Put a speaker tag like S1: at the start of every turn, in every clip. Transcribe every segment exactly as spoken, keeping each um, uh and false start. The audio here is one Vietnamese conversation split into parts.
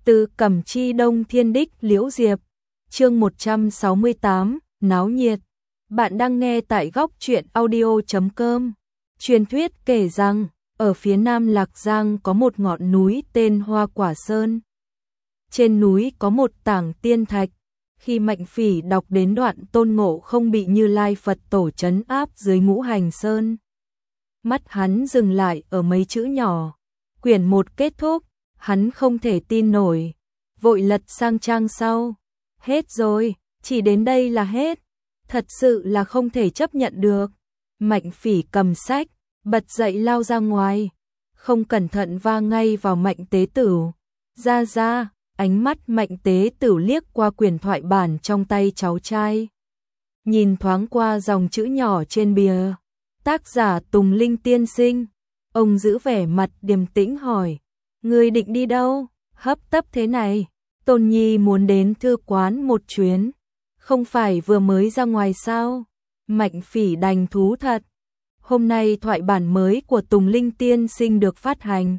S1: Từ Cẩm Chi Đông Thiên Đích Liễu Diệp, chương một trăm sáu mươi tám, náo nhiệt. Bạn đang nghe tại góc truyện audio chấm com. Truyền thuyết kể rằng, ở phía nam Lạc Giang có một ngọn núi tên Hoa Quả Sơn. Trên núi có một tảng tiên thạch. Khi Mạnh Phỉ đọc đến đoạn Tôn Ngộ không bị Như Lai Phật Tổ trấn áp dưới Ngũ Hành Sơn, mắt hắn dừng lại ở mấy chữ nhỏ. Quyển một kết thúc, hắn không thể tin nổi, vội lật sang trang sau. Hết rồi, chỉ đến đây là hết. Thật sự là không thể chấp nhận được. Mạnh Phỉ cầm sách, bật dậy lao ra ngoài, không cẩn thận va ngay vào Mạnh Tế Tửu. Ra ra, ánh mắt Mạnh Tế Tửu liếc qua quyển thoại bản trong tay cháu trai. Nhìn thoáng qua dòng chữ nhỏ trên bìa, tác giả Tùng Linh tiên sinh. Ông giữ vẻ mặt điềm tĩnh hỏi, ngươi định đi đâu, hấp tấp thế này? Tôn Nhi muốn đến thư quán một chuyến, không phải vừa mới ra ngoài sao? Mạnh Phỉ đành thú thật. Hôm nay thoại bản mới của Tùng Linh tiên sinh được phát hành.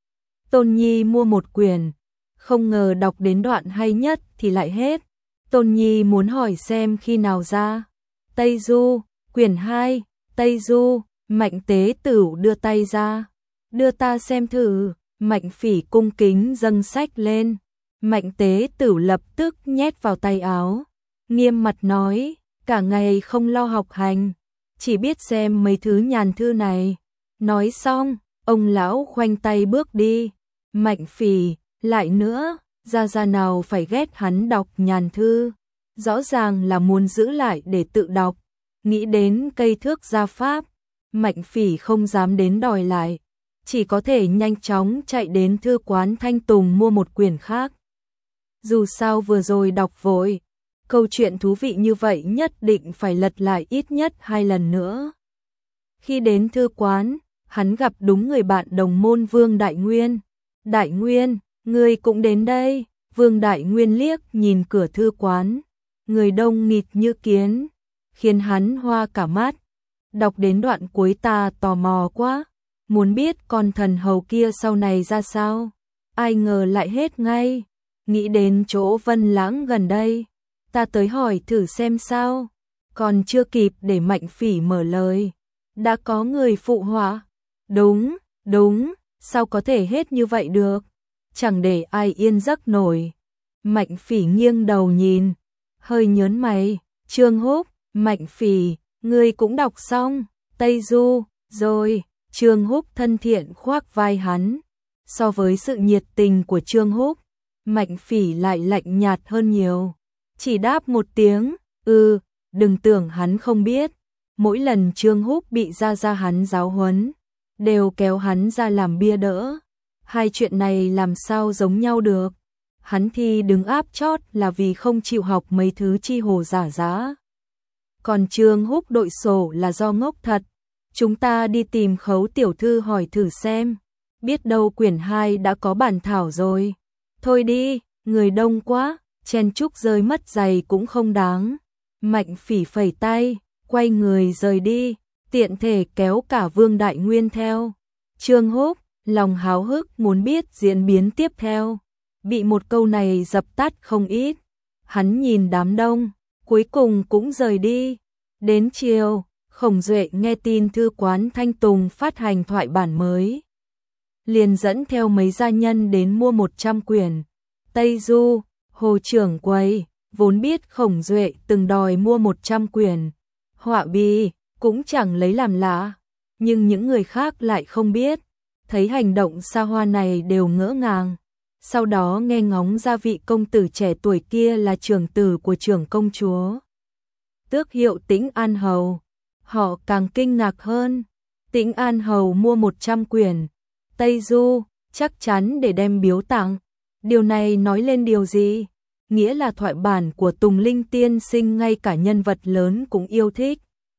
S1: Tôn Nhi mua một quyển, không ngờ đọc đến đoạn hay nhất thì lại hết. Tôn Nhi muốn hỏi xem khi nào ra. Tây Du, quyển hai, Tây Du. Mạnh Tế Tửu đưa tay ra, đưa ta xem thử. Mạnh Phỉ cung kính dâng sách lên. Mạnh Tế Tửu lập tức nhét vào tay áo, nghiêm mặt nói, cả ngày không lo học hành, chỉ biết xem mấy thứ nhàn thư này. Nói xong, ông lão khoanh tay bước đi. Mạnh Phỉ, lại nữa, gia gia nào phải ghét hắn đọc nhàn thư, rõ ràng là muốn giữ lại để tự đọc. Nghĩ đến cây thước gia pháp, Mạnh Phỉ không dám đến đòi lại, chỉ có thể nhanh chóng chạy đến thư quán Thanh Tùng mua một quyển khác. Dù sao vừa rồi đọc vội, câu chuyện thú vị như vậy nhất định phải lật lại ít nhất hai lần nữa. Khi đến thư quán, hắn gặp đúng người bạn đồng môn Vương Đại Nguyên. Đại Nguyên, ngươi cũng đến đây? Vương Đại Nguyên liếc nhìn cửa thư quán, người đông nghịt như kiến, khiến hắn hoa cả mắt. Đọc đến đoạn cuối ta tò mò quá, muốn biết con thần hầu kia sau này ra sao. Ai ngờ lại hết ngay. Nghĩ đến chỗ Vân Lãng gần đây, ta tới hỏi thử xem sao. Còn chưa kịp để Mạnh Phỉ mở lời, đã có người phụ họa. Đúng, đúng, sao có thể hết như vậy được? Chẳng để ai yên giấc nổi. Mạnh Phỉ nghiêng đầu nhìn, hơi nhớn mày. Trương Húc, Mạnh Phỉ, ngươi cũng đọc xong Tây Du rồi? Trương Húc thân thiện khoác vai hắn. So với sự nhiệt tình của Trương Húc, Mạnh Phỉ lại lạnh nhạt hơn nhiều. Chỉ đáp một tiếng, ừ, đừng tưởng hắn không biết. Mỗi lần Trương Húc bị gia gia hắn giáo huấn, đều kéo hắn ra làm bia đỡ. Hai chuyện này làm sao giống nhau được? Hắn thi đứng áp chót là vì không chịu học mấy thứ chi hồ giả giá. Còn Trương Húc đội sổ là do ngốc thật. Chúng ta đi tìm Khấu tiểu thư hỏi thử xem, biết đâu quyển hai đã có bản thảo rồi. Thôi đi, người đông quá, chen chúc rơi mất giày cũng không đáng. Mạnh Phỉ phẩy tay, quay người rời đi, tiện thể kéo cả Vương Đại Nguyên theo. Trương Húc, lòng háo hức muốn biết diễn biến tiếp theo, bị một câu này dập tắt không ít. Hắn nhìn đám đông, cuối cùng cũng rời đi. Đến chiều, Khổng Duệ nghe tin thư quán Thanh Tùng phát hành thoại bản mới, liền dẫn theo mấy gia nhân đến mua một trăm quyển. Tây Du, Hồ trưởng quầy, vốn biết Khổng Duệ từng đòi mua một trăm quyển, họa bì, cũng chẳng lấy làm lạ. Nhưng những người khác lại không biết, thấy hành động xa hoa này đều ngỡ ngàng. Sau đó nghe ngóng ra vị công tử trẻ tuổi kia là trưởng tử của trưởng công chúa, tước hiệu Tĩnh An Hầu. Họ càng kinh ngạc hơn. Tĩnh An Hầu mua một trăm quyển Tây Du, chắc chắn để đem biếu tặng. Điều này nói lên điều gì? Nghĩa là thoại bản của Tùng Linh tiên sinh ngay cả nhân vật lớn cũng yêu thích.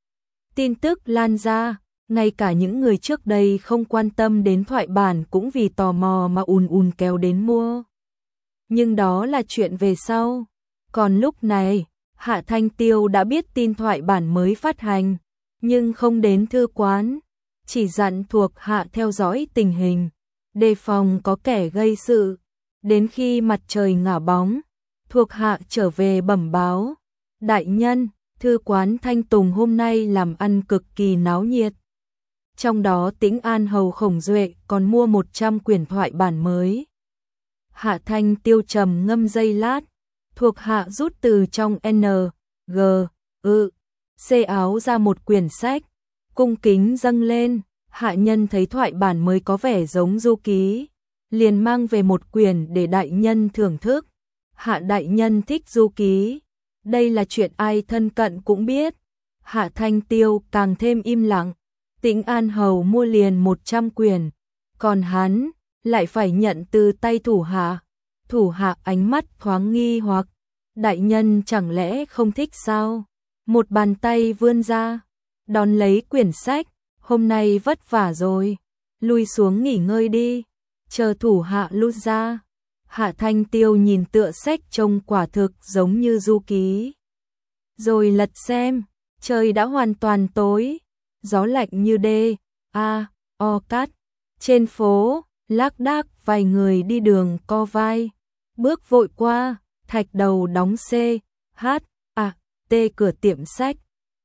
S1: Tin tức lan ra, ngay cả những người trước đây không quan tâm đến thoại bản cũng vì tò mò mà ùn ùn kéo đến mua. Nhưng đó là chuyện về sau. Còn lúc này, Hạ Thanh Tiêu đã biết tin thoại bản mới phát hành, nhưng không đến thư quán, chỉ dặn thuộc hạ theo dõi tình hình, đề phòng có kẻ gây sự. Đến khi mặt trời ngả bóng, thuộc hạ trở về bẩm báo. Đại nhân, thư quán Thanh Tùng hôm nay làm ăn cực kỳ náo nhiệt. Trong đó Tĩnh An hầu Khổng Duệ còn mua một trăm quyển thoại bản mới. Hạ Thanh Tiêu trầm ngâm giây lát, thuộc hạ rút từ trong N, G, ư, C áo ra một quyển sách, cung kính dâng lên. Hạ nhân thấy thoại bản mới có vẻ giống du ký, liền mang về một quyển để đại nhân thưởng thức. Hạ đại nhân thích du ký, đây là chuyện ai thân cận cũng biết. Hạ Thanh Tiêu càng thêm im lặng. Tĩnh An hầu mua liền một trăm quyển, còn hắn lại phải nhận từ tay thủ hạ. Thủ hạ ánh mắt thoáng nghi hoặc, đại nhân chẳng lẽ không thích sao? Một bàn tay vươn ra, đón lấy quyển sách. Hôm nay vất vả rồi, lui xuống nghỉ ngơi đi. Chờ thủ hạ lui ra, Hạ Thanh Tiêu nhìn tựa sách trông quả thực giống như du ký. Rồi lật xem, trời đã hoàn toàn tối, gió lạnh như đê, a, o cát. Trên phố, lác đác vài người đi đường co vai, bước vội qua, thạch đầu đóng C, H, A, T cửa tiệm sách.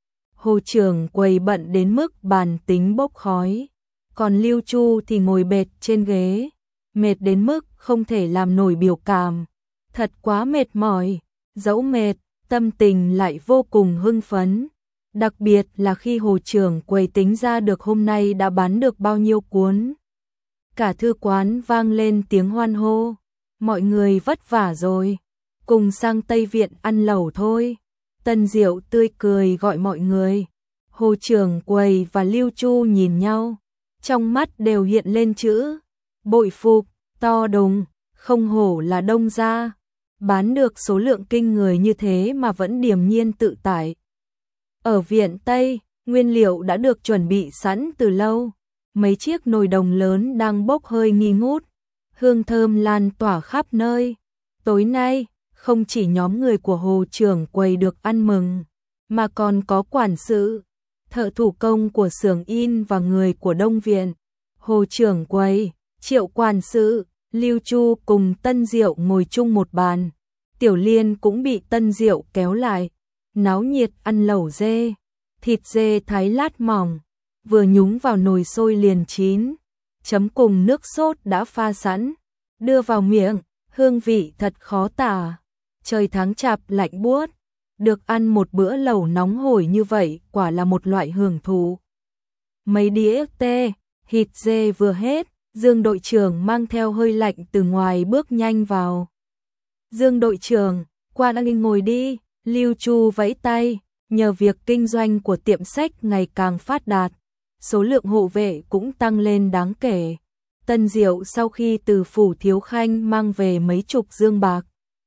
S1: Hồ trưởng quầy bận đến mức bàn tính bốc khói, còn Lưu Chu thì ngồi bệt trên ghế, mệt đến mức không thể làm nổi biểu cảm, thật quá mệt mỏi. Dẫu mệt, tâm tình lại vô cùng hưng phấn, đặc biệt là khi hồ trưởng quầy tính ra được hôm nay đã bán được bao nhiêu cuốn. Cả thư quán vang lên tiếng hoan hô, mọi người vất vả rồi, cùng sang Tây Viện ăn lẩu thôi. Tân Diệu tươi cười gọi mọi người. Hồ trưởng quầy và Lưu Chu nhìn nhau, trong mắt đều hiện lên chữ bội phục, to đùng, không hổ là Đông gia, bán được số lượng kinh người như thế mà vẫn điềm nhiên tự tại. Ở viện Tây, nguyên liệu đã được chuẩn bị sẵn từ lâu, mấy chiếc nồi đồng lớn đang bốc hơi nghi ngút, hương thơm lan tỏa khắp nơi. Tối nay, không chỉ nhóm người của hồ trưởng quầy được ăn mừng, mà còn có quản sự, thợ thủ công của xưởng in và người của Đông Viện. Hồ trưởng quầy, Triệu quản sự, Lưu Chu cùng Tân Diệu ngồi chung một bàn. Tiểu Liên cũng bị Tân Diệu kéo lại, náo nhiệt ăn lẩu dê, thịt dê thái lát mỏng, vừa nhúng vào nồi sôi liền chín, chấm cùng nước sốt đã pha sẵn, đưa vào miệng, hương vị thật khó tả. Trời tháng chạp lạnh buốt, được ăn một bữa lẩu nóng hổi như vậy quả là một loại hưởng thụ. Mấy đĩa tê, thịt dê vừa hết, Dương đội trưởng mang theo hơi lạnh từ ngoài bước nhanh vào. Dương đội trưởng, qua đang ngồi đi. Lưu Chu vẫy tay, nhờ việc kinh doanh của tiệm sách ngày càng phát đạt, số lượng hộ vệ cũng tăng lên đáng kể. Tân Diệu sau khi từ phủ Thiếu Khanh mang về mấy chục dương bạc,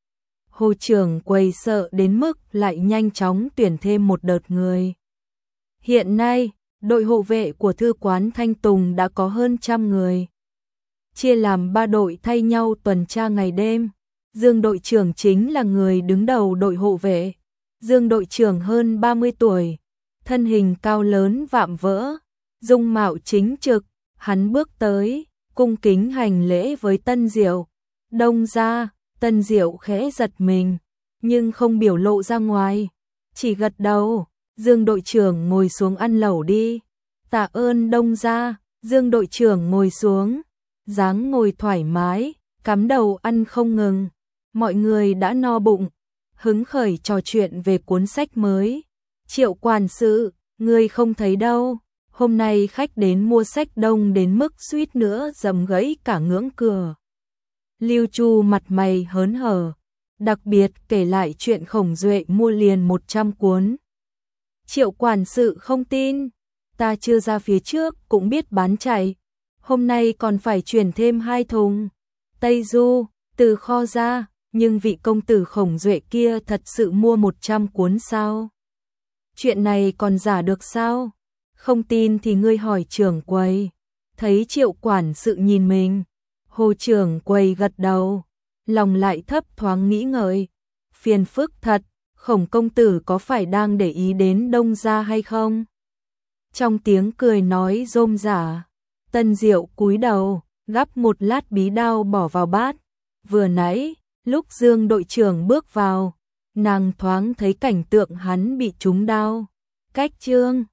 S1: hồ trưởng quầy sợ đến mức lại nhanh chóng tuyển thêm một đợt người. Hiện nay, đội hộ vệ của thư quán Thanh Tùng đã có hơn trăm người, chia làm ba đội thay nhau tuần tra ngày đêm. Dương đội trưởng chính là người đứng đầu đội hộ vệ. Dương đội trưởng hơn ba mươi tuổi, thân hình cao lớn vạm vỡ, dung mạo chính trực, hắn bước tới, cung kính hành lễ với Tân Diệu. Đông gia. Tân Diệu khẽ giật mình, nhưng không biểu lộ ra ngoài, chỉ gật đầu. Dương đội trưởng ngồi xuống ăn lẩu đi. Tạ ơn Đông gia. Dương đội trưởng ngồi xuống, dáng ngồi thoải mái, cắm đầu ăn không ngừng. Mọi người đã no bụng, hứng khởi trò chuyện về cuốn sách mới. Triệu quản sự, ngươi không thấy đâu, hôm nay khách đến mua sách đông đến mức suýt nữa dầm gãy cả ngưỡng cửa. Lưu Chu mặt mày hớn hở, đặc biệt kể lại chuyện Khổng Duệ mua liền một trăm cuốn. Triệu quản sự không tin, ta chưa ra phía trước cũng biết bán chạy, hôm nay còn phải chuyển thêm hai thùng Tây Du từ kho ra, nhưng vị công tử Khổng Duệ kia thật sự mua một trăm cuốn sao? Chuyện này còn giả được sao? Không tin thì ngươi hỏi trưởng quầy. Thấy Triệu quản sự nhìn mình, hồ trưởng quầy gật đầu, lòng lại thấp thoáng nghĩ ngợi. Phiền phức thật, Khổng công tử có phải đang để ý đến Đông gia hay không? Trong tiếng cười nói rôm rả, Tân Diệu cúi đầu, gắp một lát bí đao bỏ vào bát, Vừa nãy, lúc Dương đội trưởng bước vào, nàng thoáng thấy cảnh tượng hắn bị trúng đao. Cách Trương